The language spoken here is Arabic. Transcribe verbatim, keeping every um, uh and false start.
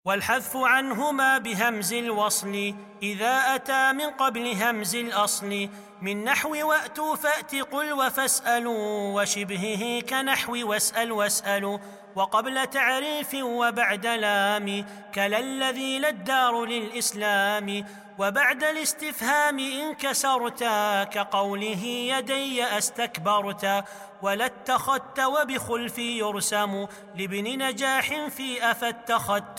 والحذف عنهما بهمز الوصل إذا أتى من قبل همز الأصل، من نحو وأتوا فأت قل وفاسألوا، وشبهه كنحو واسأل واسألوا، وقبل تعريف وبعد لام كلا الذي لا الدار للإسلام، وبعد الاستفهام إن كسرتا كقوله يدي أستكبرتا، ولا اتخذت وبخلف يرسم لابن نجاح في أفاتخذت